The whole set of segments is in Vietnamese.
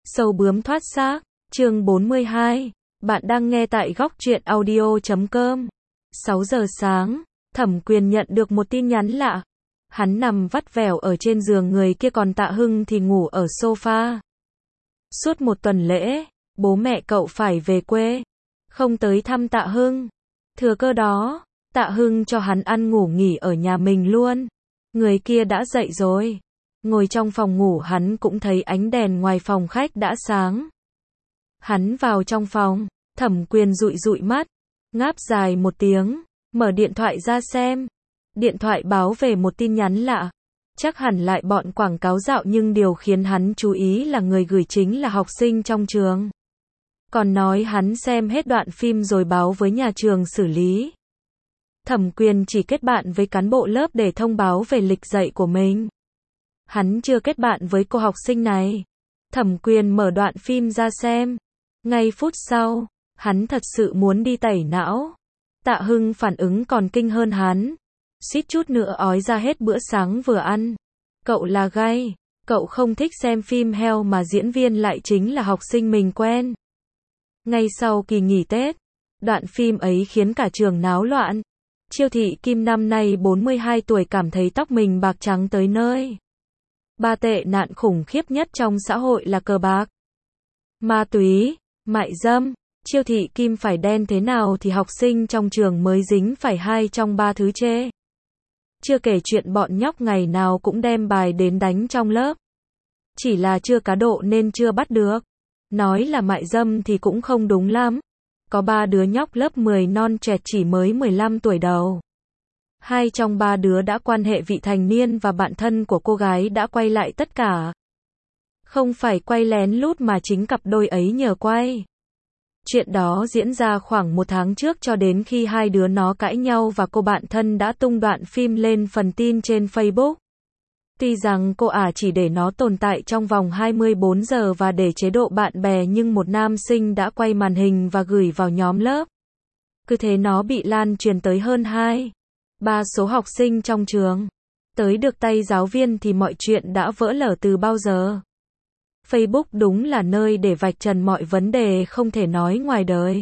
Sâu bướm thoát xác, chương 42. Bạn đang nghe tại góc truyện audio.com. 6 giờ sáng, Thẩm Quyền nhận được một tin nhắn lạ. Hắn nằm vắt vẻo ở trên giường, người kia còn Tạ Hưng thì ngủ ở sofa. Suốt một tuần lễ, bố mẹ cậu phải về quê, không tới thăm Tạ Hưng. Thừa cơ đó, Tạ Hưng cho hắn ăn ngủ nghỉ ở nhà mình luôn. Người kia đã dậy rồi. Ngồi trong phòng ngủ, hắn cũng thấy ánh đèn ngoài phòng khách đã sáng. Hắn vào trong phòng, Thẩm Quyền dụi dụi mắt, ngáp dài một tiếng, mở điện thoại ra xem. Điện thoại báo về một tin nhắn lạ. Chắc hẳn lại bọn quảng cáo dạo, nhưng điều khiến hắn chú ý là người gửi chính là học sinh trong trường. Còn nói hắn xem hết đoạn phim rồi báo với nhà trường xử lý. Thẩm Quyền chỉ kết bạn với cán bộ lớp để thông báo về lịch dạy của mình. Hắn chưa kết bạn với cô học sinh này. Thẩm Quyền mở đoạn phim ra xem. Ngay phút sau, hắn thật sự muốn đi tẩy não. Tạ Hưng phản ứng còn kinh hơn hắn. Suýt chút nữa ói ra hết bữa sáng vừa ăn. Cậu là gay. Cậu không thích xem phim heo mà diễn viên lại chính là học sinh mình quen. Ngay sau kỳ nghỉ Tết, đoạn phim ấy khiến cả trường náo loạn. Chiêu Thị Kim năm nay 42 tuổi cảm thấy tóc mình bạc trắng tới nơi. Ba tệ nạn khủng khiếp nhất trong xã hội là cờ bạc, ma túy, mại dâm. Chiêu Thị Kim phải đen thế nào thì học sinh trong trường mới dính phải 2 trong 3 thứ chê. Chưa kể chuyện bọn nhóc ngày nào cũng đem bài đến đánh trong lớp. Chỉ là chưa cá độ nên chưa bắt được. Nói là mại dâm thì cũng không đúng lắm. Có 3 đứa nhóc lớp 10 non trẻ chỉ mới 15 tuổi đầu. 2 trong 3 đứa đã quan hệ vị thành niên và bạn thân của cô gái đã quay lại tất cả. Không phải quay lén lút mà chính cặp đôi ấy nhờ quay. Chuyện đó diễn ra khoảng 1 tháng trước, cho đến khi 2 đứa nó cãi nhau và cô bạn thân đã tung đoạn phim lên phần tin trên Facebook. Tuy rằng cô chỉ để nó tồn tại trong vòng 24 giờ và để chế độ bạn bè, nhưng một nam sinh đã quay màn hình và gửi vào nhóm lớp. Cứ thế nó bị lan truyền tới hơn 2/3 số học sinh trong trường. Tới được tay giáo viên thì mọi chuyện đã vỡ lở từ bao giờ. Facebook đúng là nơi để vạch trần mọi vấn đề không thể nói ngoài đời.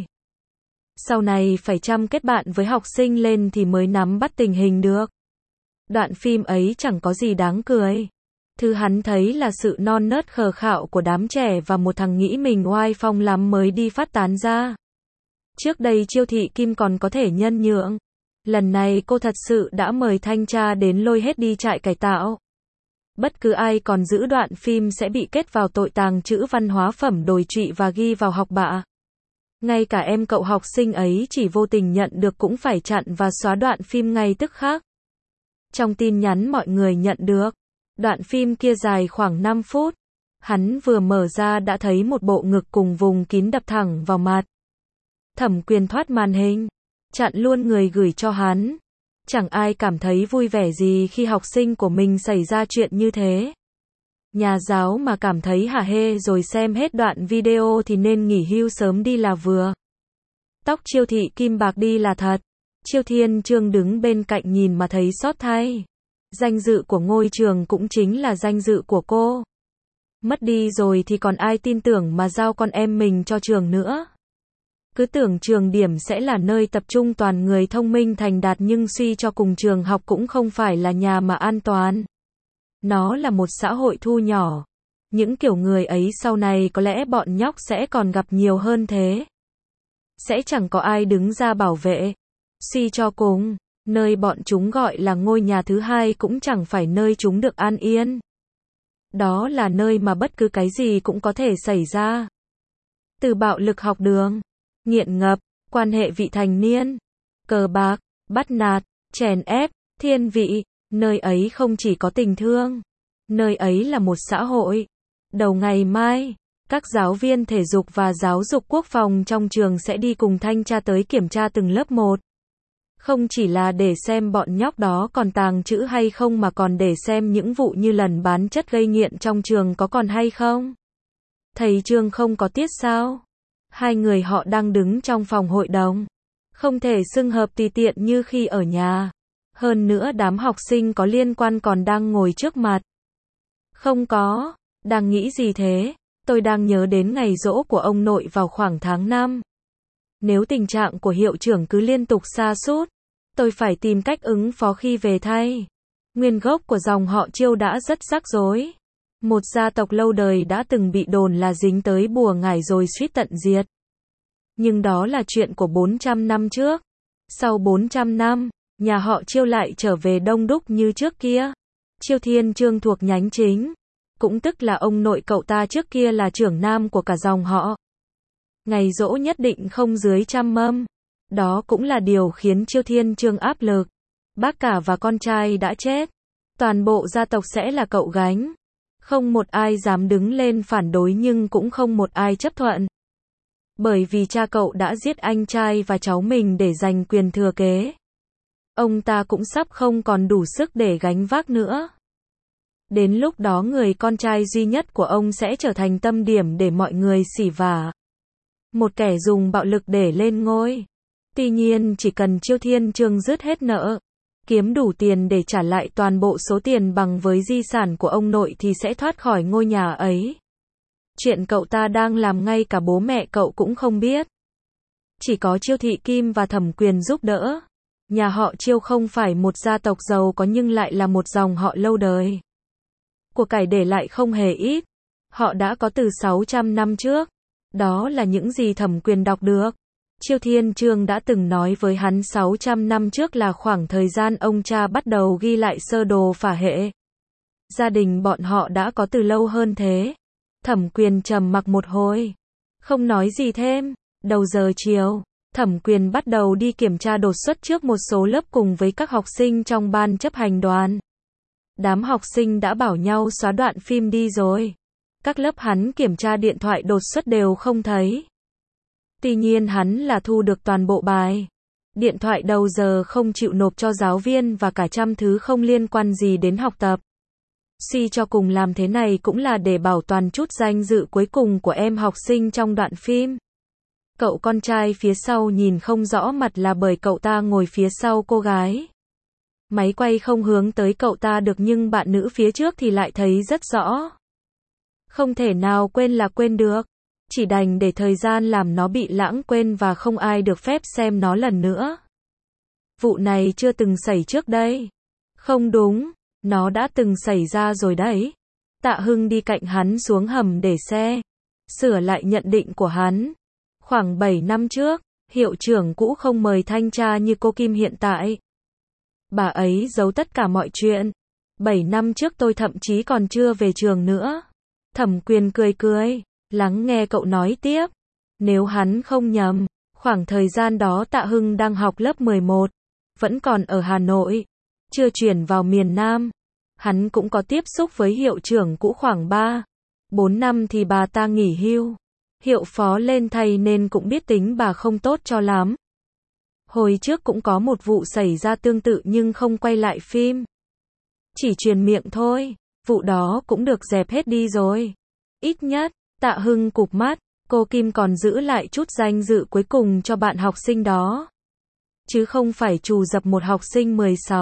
Sau này phải chăm kết bạn với học sinh lên thì mới nắm bắt tình hình được. Đoạn phim ấy chẳng có gì đáng cười. Thứ hắn thấy là sự non nớt khờ khạo của đám trẻ và một thằng nghĩ mình oai phong lắm mới đi phát tán ra. Trước đây Chiêu Thị Kim còn có thể nhân nhượng. Lần này cô thật sự đã mời thanh tra đến lôi hết đi trại cải tạo. Bất cứ ai còn giữ đoạn phim sẽ bị kết vào tội tàng trữ văn hóa phẩm đồi trụy và ghi vào học bạ. Ngay cả em cậu học sinh ấy chỉ vô tình nhận được cũng phải chặn và xóa đoạn phim ngay tức khắc. Trong tin nhắn mọi người nhận được, đoạn phim kia dài khoảng 5 phút. Hắn vừa mở ra đã thấy một bộ ngực cùng vùng kín đập thẳng vào mặt. Thẩm Quyền thoát màn hình, chặn luôn người gửi cho hắn. Chẳng ai cảm thấy vui vẻ gì khi học sinh của mình xảy ra chuyện như thế. Nhà giáo mà cảm thấy hả hê rồi xem hết đoạn video thì nên nghỉ hưu sớm đi là vừa. Tóc Chiêu Thị Kim bạc đi là thật. Chiêu Thiên Chương đứng bên cạnh nhìn mà thấy xót thay. Danh dự của ngôi trường cũng chính là danh dự của cô. Mất đi rồi thì còn ai tin tưởng mà giao con em mình cho trường nữa. Cứ tưởng trường điểm sẽ là nơi tập trung toàn người thông minh thành đạt, nhưng suy cho cùng trường học cũng không phải là nhà mà an toàn. Nó là một xã hội thu nhỏ. Những kiểu người ấy sau này có lẽ bọn nhóc sẽ còn gặp nhiều hơn thế. Sẽ chẳng có ai đứng ra bảo vệ. Suy cho cùng, nơi bọn chúng gọi là ngôi nhà thứ hai cũng chẳng phải nơi chúng được an yên. Đó là nơi mà bất cứ cái gì cũng có thể xảy ra. Từ bạo lực học đường, nghiện ngập, quan hệ vị thành niên, cờ bạc, bắt nạt, chèn ép, thiên vị, nơi ấy không chỉ có tình thương. Nơi ấy là một xã hội. Đầu ngày mai, các giáo viên thể dục và giáo dục quốc phòng trong trường sẽ đi cùng thanh tra tới kiểm tra từng lớp một. Không chỉ là để xem bọn nhóc đó còn tàng trữ hay không mà còn để xem những vụ như lần bán chất gây nghiện trong trường có còn hay không. Thầy Trương không có tiết sao? 2 người họ đang đứng trong phòng hội đồng. Không thể xưng hợp tùy tiện như khi ở nhà. Hơn nữa đám học sinh có liên quan còn đang ngồi trước mặt. Không có. Đang nghĩ gì thế? Tôi đang nhớ đến ngày giỗ của ông nội vào khoảng tháng 5. Nếu tình trạng của hiệu trưởng cứ liên tục sa sút, tôi phải tìm cách ứng phó khi về thay. Nguyên gốc của dòng họ Chiêu đã rất rắc rối. Một gia tộc lâu đời đã từng bị đồn là dính tới bùa ngải rồi suýt tận diệt. Nhưng đó là chuyện của 400 năm trước. Sau 400 năm, nhà họ Chiêu lại trở về đông đúc như trước kia. Chiêu Thiên Chương thuộc nhánh chính, cũng tức là ông nội cậu ta trước kia là trưởng nam của cả dòng họ. Ngày giỗ nhất định không dưới 100 mâm. Đó cũng là điều khiến Chiêu Thiên Chương áp lực. Bác cả và con trai đã chết. Toàn bộ gia tộc sẽ là cậu gánh. Không một ai dám đứng lên phản đối nhưng cũng không một ai chấp thuận. Bởi vì cha cậu đã giết anh trai và cháu mình để giành quyền thừa kế. Ông ta cũng sắp không còn đủ sức để gánh vác nữa. Đến lúc đó người con trai duy nhất của ông sẽ trở thành tâm điểm để mọi người xỉ vả. Một kẻ dùng bạo lực để lên ngôi. Tuy nhiên chỉ cần Chiêu Thiên Chương dứt hết nợ, kiếm đủ tiền để trả lại toàn bộ số tiền bằng với di sản của ông nội thì sẽ thoát khỏi ngôi nhà ấy. Chuyện cậu ta đang làm ngay cả bố mẹ cậu cũng không biết. Chỉ có Chiêu Thị Kim và Thẩm Quyền giúp đỡ. Nhà họ Chiêu không phải một gia tộc giàu có nhưng lại là một dòng họ lâu đời. Của cải để lại không hề ít. Họ đã có từ 600 năm trước. Đó là những gì Thẩm Quyền đọc được. Chiêu Thiên Chương đã từng nói với hắn 600 năm trước là khoảng thời gian ông cha bắt đầu ghi lại sơ đồ phả hệ. Gia đình bọn họ đã có từ lâu hơn thế. Thẩm Quyền trầm mặc một hồi, không nói gì thêm. Đầu giờ chiều, Thẩm Quyền bắt đầu đi kiểm tra đột xuất trước một số lớp cùng với các học sinh trong ban chấp hành đoàn. Đám học sinh đã bảo nhau xóa đoạn phim đi rồi. Các lớp hắn kiểm tra điện thoại đột xuất đều không thấy. Tuy nhiên hắn là thu được toàn bộ bài. Điện thoại đầu giờ không chịu nộp cho giáo viên và cả trăm thứ không liên quan gì đến học tập. Suy cho cùng làm thế này cũng là để bảo toàn chút danh dự cuối cùng của em học sinh trong đoạn phim. Cậu con trai phía sau nhìn không rõ mặt là bởi cậu ta ngồi phía sau cô gái. Máy quay không hướng tới cậu ta được nhưng bạn nữ phía trước thì lại thấy rất rõ. Không thể nào quên là quên được. Chỉ đành để thời gian làm nó bị lãng quên và không ai được phép xem nó lần nữa. Vụ này chưa từng xảy trước đây. Không đúng, nó đã từng xảy ra rồi đấy. Tạ Hưng đi cạnh hắn xuống hầm để xe. Sửa lại nhận định của hắn. Khoảng 7 năm trước, hiệu trưởng cũ không mời thanh tra như cô Kim hiện tại. Bà ấy giấu tất cả mọi chuyện. 7 năm trước tôi thậm chí còn chưa về trường nữa. Thẩm Quyền cười cười, lắng nghe cậu nói tiếp. Nếu hắn không nhầm, khoảng thời gian đó Tạ Hưng đang học lớp 11, vẫn còn ở Hà Nội, chưa chuyển vào miền Nam. Hắn cũng có tiếp xúc với hiệu trưởng cũ khoảng 3-4 năm thì bà ta nghỉ hưu. Hiệu phó lên thay nên cũng biết tính bà không tốt cho lắm. Hồi trước cũng có một vụ xảy ra tương tự nhưng không quay lại phim. Chỉ truyền miệng thôi, vụ đó cũng được dẹp hết đi rồi. Ít nhất, Tạ Hưng cụp mắt, cô Kim còn giữ lại chút danh dự cuối cùng cho bạn học sinh đó. Chứ không phải trù dập một học sinh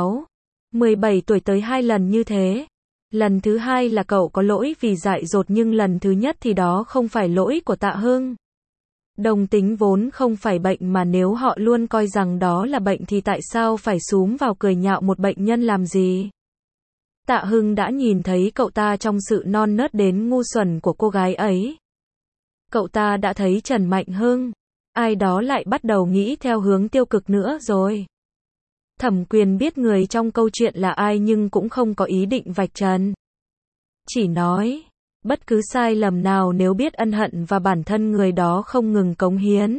16-17 tuổi tới 2 lần như thế. Lần thứ 2 là cậu có lỗi vì dại dột nhưng lần thứ nhất thì đó không phải lỗi của Tạ Hưng. Đồng tính vốn không phải bệnh mà nếu họ luôn coi rằng đó là bệnh thì tại sao phải xúm vào cười nhạo một bệnh nhân làm gì? Tạ Hưng đã nhìn thấy cậu ta trong sự non nớt đến ngu xuẩn của cô gái ấy. Cậu ta đã thấy Trần Mạnh Hưng. Ai đó lại bắt đầu nghĩ theo hướng tiêu cực nữa rồi. Thẩm Quyền biết người trong câu chuyện là ai nhưng cũng không có ý định vạch trần. Chỉ nói, bất cứ sai lầm nào nếu biết ân hận và bản thân người đó không ngừng cống hiến,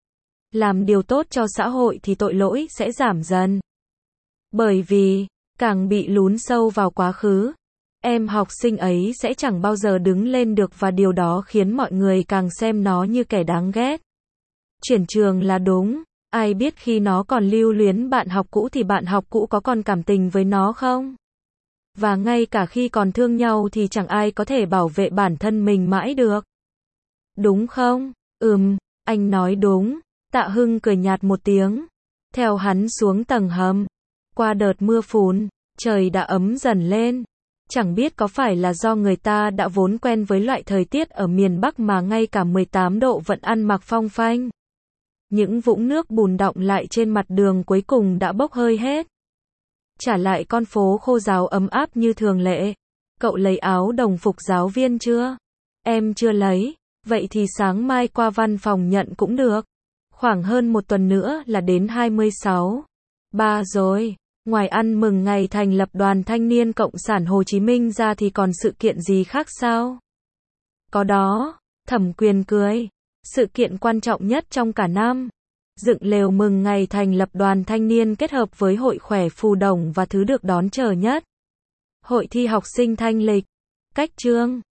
làm điều tốt cho xã hội thì tội lỗi sẽ giảm dần. Bởi vì, càng bị lún sâu vào quá khứ, em học sinh ấy sẽ chẳng bao giờ đứng lên được và điều đó khiến mọi người càng xem nó như kẻ đáng ghét. Chuyển trường là đúng. Ai biết khi nó còn lưu luyến bạn học cũ thì bạn học cũ có còn cảm tình với nó không? Và ngay cả khi còn thương nhau thì chẳng ai có thể bảo vệ bản thân mình mãi được. Đúng không? Anh nói đúng. Tạ Hưng cười nhạt một tiếng. Theo hắn xuống tầng hầm. Qua đợt mưa phùn, trời đã ấm dần lên. Chẳng biết có phải là do người ta đã vốn quen với loại thời tiết ở miền Bắc mà ngay cả 18 độ vẫn ăn mặc phong phanh. Những vũng nước bùn đọng lại trên mặt đường cuối cùng đã bốc hơi hết. Trả lại con phố khô ráo ấm áp như thường lệ. Cậu lấy áo đồng phục giáo viên chưa? Em chưa lấy. Vậy thì sáng mai qua văn phòng nhận cũng được. Khoảng hơn một tuần nữa là đến 26/3 rồi. Ngoài ăn mừng ngày thành lập Đoàn Thanh niên Cộng sản Hồ Chí Minh ra thì còn sự kiện gì khác sao? Có đó, Thẩm Quyền cười. Sự kiện quan trọng nhất trong cả năm. Dựng lều mừng ngày thành lập Đoàn Thanh niên kết hợp với Hội khỏe Phù Đồng và thứ được đón chờ nhất. Hội thi học sinh thanh lịch. Cách chương